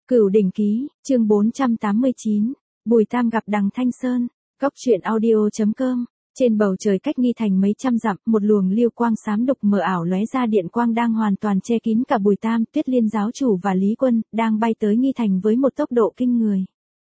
Cửu đỉnh ký, chương 489, Bùi Tam gặp Đằng Thanh Sơn, Cóc truyện audio.com. Trên bầu trời cách Nghi Thành mấy trăm dặm, một luồng lưu quang xám đục mờ ảo lóe ra, điện quang đang hoàn toàn che kín cả Bùi Tam, Tuyết Liên giáo chủ và Lý Quân, đang bay tới Nghi Thành với một tốc độ kinh người.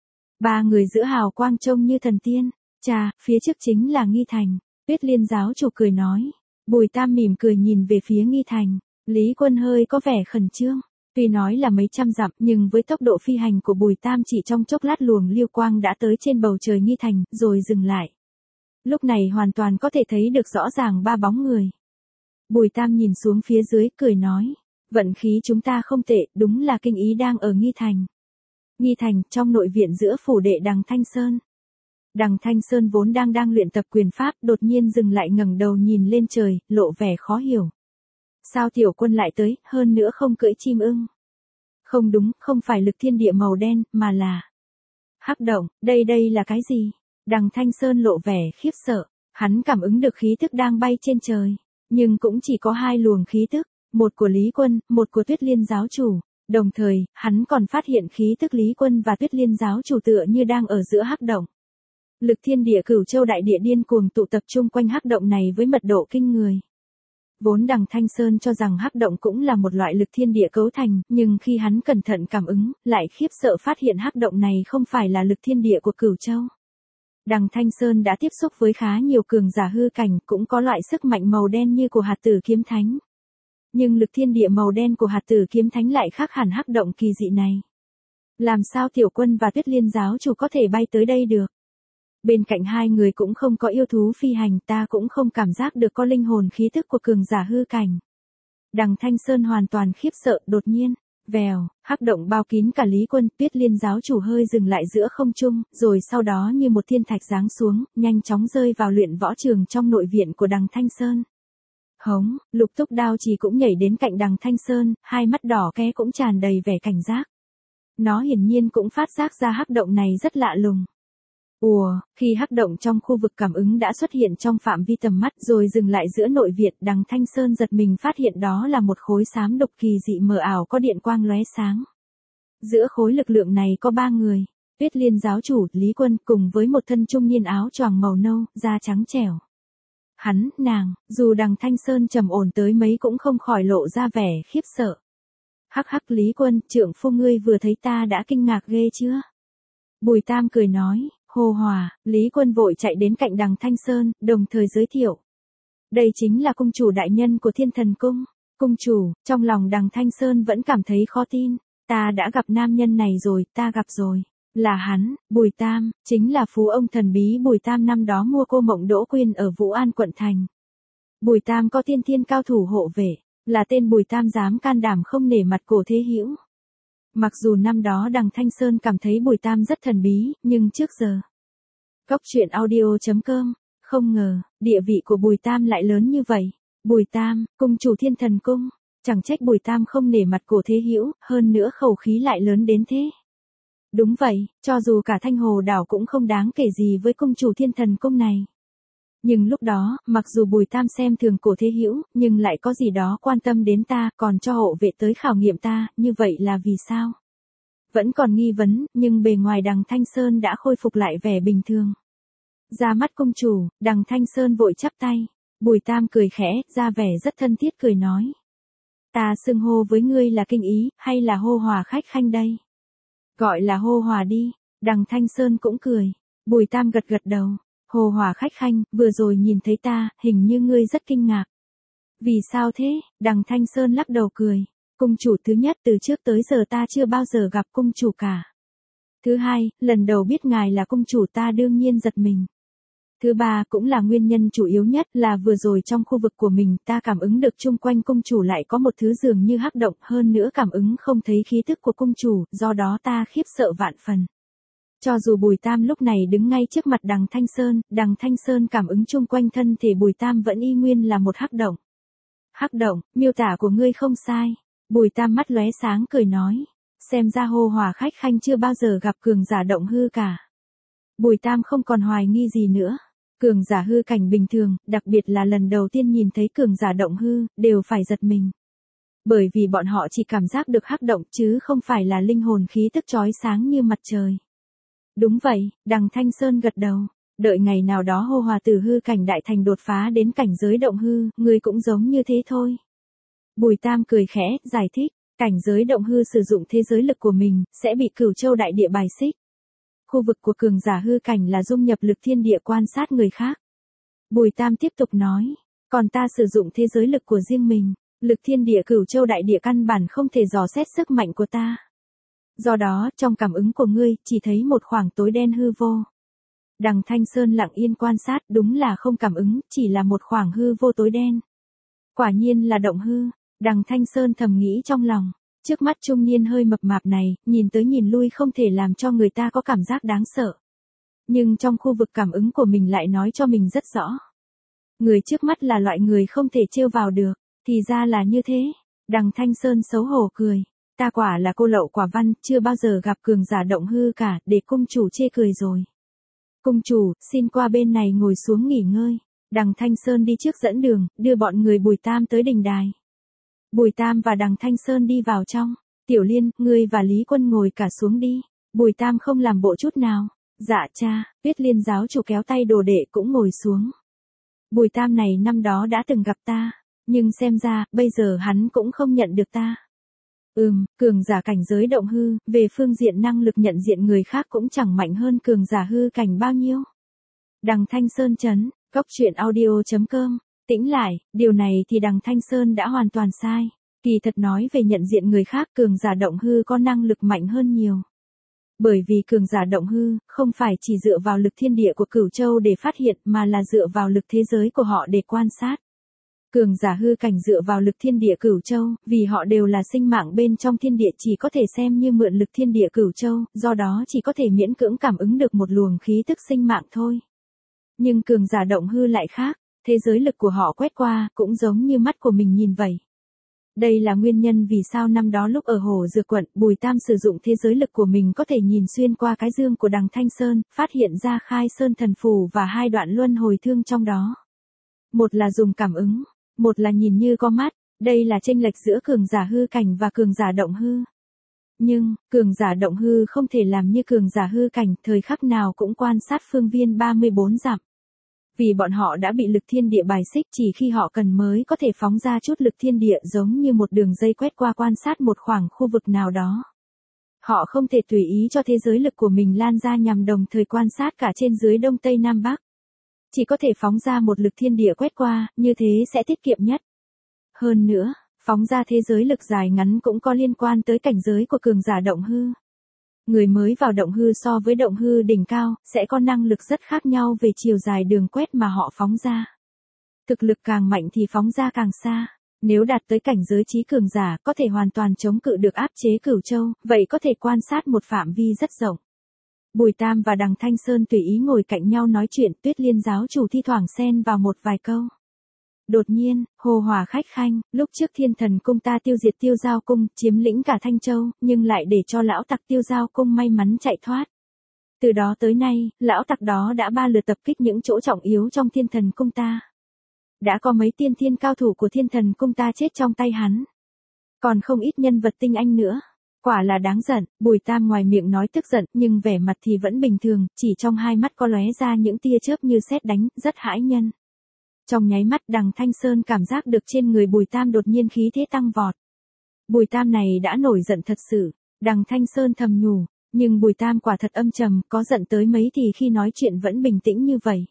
Ba người giữa hào quang trông như thần tiên. Chà, phía trước chính là Nghi Thành. Tuyết Liên giáo chủ cười nói. Bùi Tam mỉm cười nhìn về phía Nghi Thành. Lý Quân hơi có vẻ khẩn trương. Tuy nói là mấy trăm dặm, nhưng với tốc độ phi hành của Bùi Tam chỉ trong chốc lát luồng lưu quang đã tới trên bầu trời Nghi Thành, rồi dừng lại. Lúc này hoàn toàn có thể thấy được rõ ràng ba bóng người. Bùi Tam nhìn xuống phía dưới, cười nói. Vận khí chúng ta không tệ, đúng là kinh ý đang ở Nghi Thành. Nghi Thành, trong nội viện giữa phủ đệ Đằng Thanh Sơn. Đằng Thanh Sơn vốn đang luyện tập quyền pháp, đột nhiên dừng lại, ngẩng đầu nhìn lên trời, lộ vẻ khó hiểu. Sao tiểu quân lại tới, hơn nữa không cưỡi chim ưng? Không đúng, không phải lực thiên địa màu đen, mà là hắc động, đây là cái gì? Đằng Thanh Sơn lộ vẻ khiếp sợ, hắn cảm ứng được khí tức đang bay trên trời, nhưng cũng chỉ có hai luồng khí tức, một của Lý Quân, một của Tuyết Liên giáo chủ, đồng thời, hắn còn phát hiện khí tức Lý Quân và Tuyết Liên giáo chủ tựa như đang ở giữa hắc động. Lực thiên địa Cửu Châu đại địa điên cuồng tụ tập trung quanh hắc động này với mật độ kinh người. Vốn Đằng Thanh Sơn cho rằng hắc động cũng là một loại lực thiên địa cấu thành, nhưng khi hắn cẩn thận cảm ứng, lại khiếp sợ phát hiện hắc động này không phải là lực thiên địa của Cửu Châu. Đằng Thanh Sơn đã tiếp xúc với khá nhiều cường giả hư cảnh, cũng có loại sức mạnh màu đen như của Hạt Tử Kiếm Thánh. Nhưng lực thiên địa màu đen của Hạt Tử Kiếm Thánh lại khác hẳn hắc động kỳ dị này. Làm sao tiểu quân và Tuyết Liên giáo chủ có thể bay tới đây được? Bên cạnh hai người cũng không có yêu thú phi hành, ta cũng không cảm giác được có linh hồn khí tức của cường giả hư cảnh. Đằng Thanh Sơn hoàn toàn khiếp sợ, đột nhiên, vèo, hắc động bao kín cả Lý Quân, Tuyết Liên giáo chủ hơi dừng lại giữa không trung, rồi sau đó như một thiên thạch giáng xuống, nhanh chóng rơi vào luyện võ trường trong nội viện của Đằng Thanh Sơn. Hống, Lục Túc Đao Trì cũng nhảy đến cạnh Đằng Thanh Sơn, hai mắt đỏ ke cũng tràn đầy vẻ cảnh giác. Nó hiển nhiên cũng phát giác ra hắc động này rất lạ lùng. Khi hắc động trong khu vực cảm ứng đã xuất hiện trong phạm vi tầm mắt rồi dừng lại giữa nội viện, Đằng Thanh Sơn giật mình phát hiện đó là một khối xám đục kỳ dị mờ ảo có điện quang lóe sáng. Giữa khối lực lượng này có ba người, Tuyết Liên giáo chủ, Lý Quân cùng với một thân trung niên áo choàng màu nâu, da trắng trẻo. Hắn, nàng, dù Đằng Thanh Sơn trầm ổn tới mấy cũng không khỏi lộ ra vẻ khiếp sợ. Hắc Lý Quân, trượng phu ngươi vừa thấy ta đã kinh ngạc ghê chưa? Bùi Tam cười nói. Hô hòa, Lý Quân vội chạy đến cạnh Đằng Thanh Sơn, đồng thời giới thiệu. Đây chính là cung chủ đại nhân của Thiên Thần Cung. Cung chủ, trong lòng Đằng Thanh Sơn vẫn cảm thấy khó tin. Ta đã gặp nam nhân này rồi, ta gặp rồi. Là hắn, Bùi Tam, chính là phú ông thần bí Bùi Tam năm đó mua cô Mộng Đỗ Quyên ở Vũ An quận thành. Bùi Tam có tiên thiên cao thủ hộ vệ, là tên Bùi Tam dám can đảm không nể mặt Cổ Thế Hữu. Mặc dù năm đó Đằng Thanh Sơn cảm thấy Bùi Tam rất thần bí, nhưng trước giờ. Cóc truyện audio.com, không ngờ, địa vị của Bùi Tam lại lớn như vậy. Bùi Tam, cung chủ Thiên Thần Cung, chẳng trách Bùi Tam không nể mặt Cổ Thế Hữu, hơn nữa khẩu khí lại lớn đến thế. Đúng vậy, cho dù cả Thanh Hồ đảo cũng không đáng kể gì với cung chủ Thiên Thần Cung này. Nhưng lúc đó, mặc dù Bùi Tam xem thường Cổ Thế Hữu, nhưng lại có gì đó quan tâm đến ta, còn cho hộ vệ tới khảo nghiệm ta, như vậy là vì sao? Vẫn còn nghi vấn, nhưng bề ngoài Đằng Thanh Sơn đã khôi phục lại vẻ bình thường. Ra mắt công chủ, Đằng Thanh Sơn vội chắp tay. Bùi Tam cười khẽ, ra vẻ rất thân thiết cười nói. Ta xưng hô với ngươi là kinh ý, hay là hô hòa khách khanh đây? Gọi là hô hòa đi. Đằng Thanh Sơn cũng cười. Bùi Tam gật đầu. Hô hòa khách khanh, vừa rồi nhìn thấy ta, hình như ngươi rất kinh ngạc. Vì sao thế? Đằng Thanh Sơn lắc đầu cười. Cung chủ, thứ nhất, từ trước tới giờ ta chưa bao giờ gặp cung chủ cả. Thứ hai, lần đầu biết ngài là cung chủ ta đương nhiên giật mình. Thứ ba, cũng là nguyên nhân chủ yếu nhất là vừa rồi trong khu vực của mình ta cảm ứng được chung quanh cung chủ lại có một thứ dường như hắc động, hơn nữa cảm ứng không thấy khí tức của cung chủ, do đó ta khiếp sợ vạn phần. Cho dù Bùi Tam lúc này đứng ngay trước mặt Đằng Thanh Sơn cảm ứng chung quanh thân thể Bùi Tam vẫn y nguyên là một hắc động. Hắc động, miêu tả của ngươi không sai. Bùi Tam mắt lóe sáng cười nói. Xem ra hô hòa khách khanh chưa bao giờ gặp cường giả động hư cả. Bùi Tam không còn hoài nghi gì nữa. Cường giả hư cảnh bình thường, đặc biệt là lần đầu tiên nhìn thấy cường giả động hư, đều phải giật mình. Bởi vì bọn họ chỉ cảm giác được hắc động chứ không phải là linh hồn khí tức chói sáng như mặt trời. Đúng vậy, Đằng Thanh Sơn gật đầu. Đợi ngày nào đó hô hòa từ hư cảnh đại thành đột phá đến cảnh giới động hư, ngươi cũng giống như thế thôi. Bùi Tam cười khẽ, giải thích, cảnh giới động hư sử dụng thế giới lực của mình, sẽ bị Cửu Châu đại địa bài xích. Khu vực của cường giả hư cảnh là dung nhập lực thiên địa quan sát người khác. Bùi Tam tiếp tục nói, còn ta sử dụng thế giới lực của riêng mình, lực thiên địa Cửu Châu đại địa căn bản không thể dò xét sức mạnh của ta. Do đó, trong cảm ứng của ngươi, chỉ thấy một khoảng tối đen hư vô. Đằng Thanh Sơn lặng yên quan sát, đúng là không cảm ứng, chỉ là một khoảng hư vô tối đen. Quả nhiên là động hư, Đằng Thanh Sơn thầm nghĩ trong lòng, trước mắt trung niên hơi mập mạp này, nhìn tới nhìn lui không thể làm cho người ta có cảm giác đáng sợ. Nhưng trong khu vực cảm ứng của mình lại nói cho mình rất rõ. Người trước mắt là loại người không thể trêu vào được, thì ra là như thế. Đằng Thanh Sơn xấu hổ cười, ta quả là cô lậu quả văn, chưa bao giờ gặp cường giả động hư cả, để cung chủ chê cười rồi. Cung chủ, xin qua bên này ngồi xuống nghỉ ngơi. Đằng Thanh Sơn đi trước dẫn đường, đưa bọn người Bùi Tam tới đình đài. Bùi Tam và Đằng Thanh Sơn đi vào trong. Tiểu Liên, ngươi và Lý Quân ngồi cả xuống đi. Bùi Tam không làm bộ chút nào. Dạ cha, Tuyết Liên giáo chủ kéo tay đồ đệ cũng ngồi xuống. Bùi Tam này năm đó đã từng gặp ta, nhưng xem ra, bây giờ hắn cũng không nhận được ta. Cường giả cảnh giới động hư, về phương diện năng lực nhận diện người khác cũng chẳng mạnh hơn cường giả hư cảnh bao nhiêu. Đằng Thanh Sơn chấn, goctruyện.audio.com, tĩnh lại, điều này thì Đằng Thanh Sơn đã hoàn toàn sai. Kỳ thật nói về nhận diện người khác, cường giả động hư có năng lực mạnh hơn nhiều. Bởi vì cường giả động hư, không phải chỉ dựa vào lực thiên địa của Cửu Châu để phát hiện mà là dựa vào lực thế giới của họ để quan sát. Cường giả hư cảnh dựa vào lực thiên địa Cửu Châu, vì họ đều là sinh mạng bên trong thiên địa chỉ có thể xem như mượn lực thiên địa Cửu Châu, do đó chỉ có thể miễn cưỡng cảm ứng được một luồng khí tức sinh mạng thôi. Nhưng cường giả động hư lại khác, thế giới lực của họ quét qua, cũng giống như mắt của mình nhìn vậy. Đây là nguyên nhân vì sao năm đó lúc ở Hồ Dược Quận, Bùi Tam sử dụng thế giới lực của mình có thể nhìn xuyên qua cái dương của Đằng Thanh Sơn, phát hiện ra Khai Sơn thần phù và hai đoạn luân hồi thương trong đó. Một là dùng cảm ứng, một là nhìn như có mắt, đây là chênh lệch giữa cường giả hư cảnh và cường giả động hư. Nhưng, cường giả động hư không thể làm như cường giả hư cảnh, thời khắc nào cũng quan sát phương viên 34 dặm. Vì bọn họ đã bị lực thiên địa bài xích, chỉ khi họ cần mới có thể phóng ra chút lực thiên địa giống như một đường dây quét qua quan sát một khoảng khu vực nào đó. Họ không thể tùy ý cho thế giới lực của mình lan ra nhằm đồng thời quan sát cả trên dưới đông tây nam bắc. Chỉ có thể phóng ra một lực thiên địa quét qua, như thế sẽ tiết kiệm nhất. Hơn nữa, phóng ra thế giới lực dài ngắn cũng có liên quan tới cảnh giới của cường giả động hư. Người mới vào động hư so với động hư đỉnh cao, sẽ có năng lực rất khác nhau về chiều dài đường quét mà họ phóng ra. Thực lực càng mạnh thì phóng ra càng xa. Nếu đạt tới cảnh giới trí cường giả, có thể hoàn toàn chống cự được áp chế Cửu Châu, vậy có thể quan sát một phạm vi rất rộng. Bùi Tam và Đằng Thanh Sơn tùy ý ngồi cạnh nhau nói chuyện, Tuyết Liên giáo chủ thi thoảng xen vào một vài câu. Đột nhiên, hồ hòa khách khanh, lúc trước Thiên Thần cung ta tiêu diệt Tiêu Giao cung, chiếm lĩnh cả Thanh Châu, nhưng lại để cho lão tặc Tiêu Giao cung may mắn chạy thoát. Từ đó tới nay, lão tặc đó đã 3 lượt tập kích những chỗ trọng yếu trong Thiên Thần cung ta. Đã có mấy tiên thiên cao thủ của Thiên Thần cung ta chết trong tay hắn. Còn không ít nhân vật tinh anh nữa. Quả là đáng giận, Bùi Tam ngoài miệng nói tức giận, nhưng vẻ mặt thì vẫn bình thường, chỉ trong hai mắt có lóe ra những tia chớp như sét đánh, rất hãi nhân. Trong nháy mắt Đằng Thanh Sơn cảm giác được trên người Bùi Tam đột nhiên khí thế tăng vọt. Bùi Tam này đã nổi giận thật sự, Đằng Thanh Sơn thầm nhủ, nhưng Bùi Tam quả thật âm trầm, có giận tới mấy thì khi nói chuyện vẫn bình tĩnh như vậy.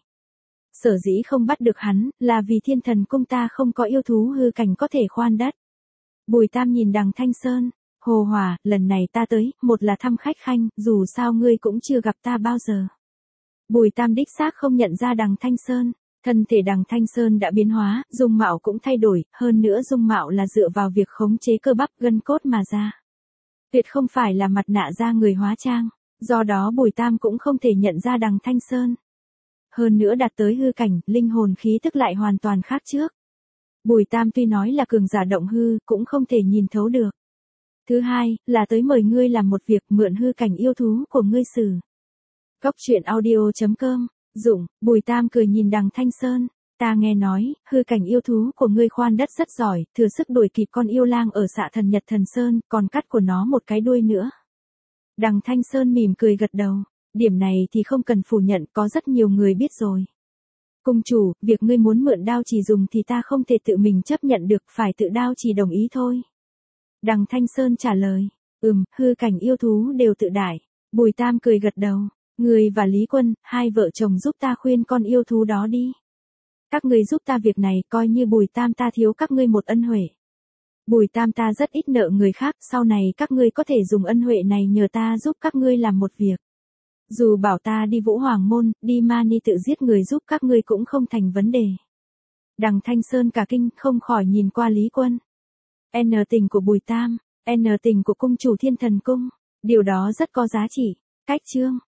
Sở dĩ không bắt được hắn, là vì Thiên Thần cung ta không có yêu thú hư cảnh có thể khoan đất. Bùi Tam nhìn Đằng Thanh Sơn, Hồ Hòa, lần này ta tới, một là thăm khách khanh, dù sao ngươi cũng chưa gặp ta bao giờ. Bùi Tam đích xác không nhận ra Đằng Thanh Sơn. Thân thể Đằng Thanh Sơn đã biến hóa, dung mạo cũng thay đổi, hơn nữa dung mạo là dựa vào việc khống chế cơ bắp gân cốt mà ra. Tuyệt không phải là mặt nạ da người hóa trang, do đó Bùi Tam cũng không thể nhận ra Đằng Thanh Sơn. Hơn nữa đạt tới hư cảnh, linh hồn khí tức lại hoàn toàn khác trước. Bùi Tam tuy nói là cường giả động hư, cũng không thể nhìn thấu được. Thứ hai, là tới mời ngươi làm một việc, mượn hư cảnh yêu thú của ngươi xử. Goctruyện.audio.com Dụng, Bùi Tam cười nhìn Đằng Thanh Sơn, Ta nghe nói, hư cảnh yêu thú của ngươi khoan đất rất giỏi, thừa sức đuổi kịp con yêu lang ở Xạ Thần Nhật Thần Sơn, còn cắt của nó một cái đuôi nữa. Đằng Thanh Sơn mỉm cười gật đầu, điểm này thì không cần phủ nhận, có rất nhiều người biết rồi. Cung chủ, việc ngươi muốn mượn đao chỉ dùng thì ta không thể tự mình chấp nhận được, phải tự đao chỉ đồng ý thôi. Đằng Thanh Sơn trả lời, hư cảnh yêu thú đều tự đại. Bùi Tam cười gật đầu, ngươi và Lý Quân, hai vợ chồng giúp ta khuyên con yêu thú đó đi. Các ngươi giúp ta việc này, coi như Bùi Tam ta thiếu các ngươi một ân huệ. Bùi Tam ta rất ít nợ người khác, sau này các ngươi có thể dùng ân huệ này nhờ ta giúp các ngươi làm một việc. Dù bảo ta đi Vũ Hoàng Môn, đi Mani tự giết người giúp các ngươi cũng không thành vấn đề. Đằng Thanh Sơn cả kinh, không khỏi nhìn qua Lý Quân. N tình của Bùi Tam, N tình của cung chủ Thiên Thần Cung, điều đó rất có giá trị. Cách chương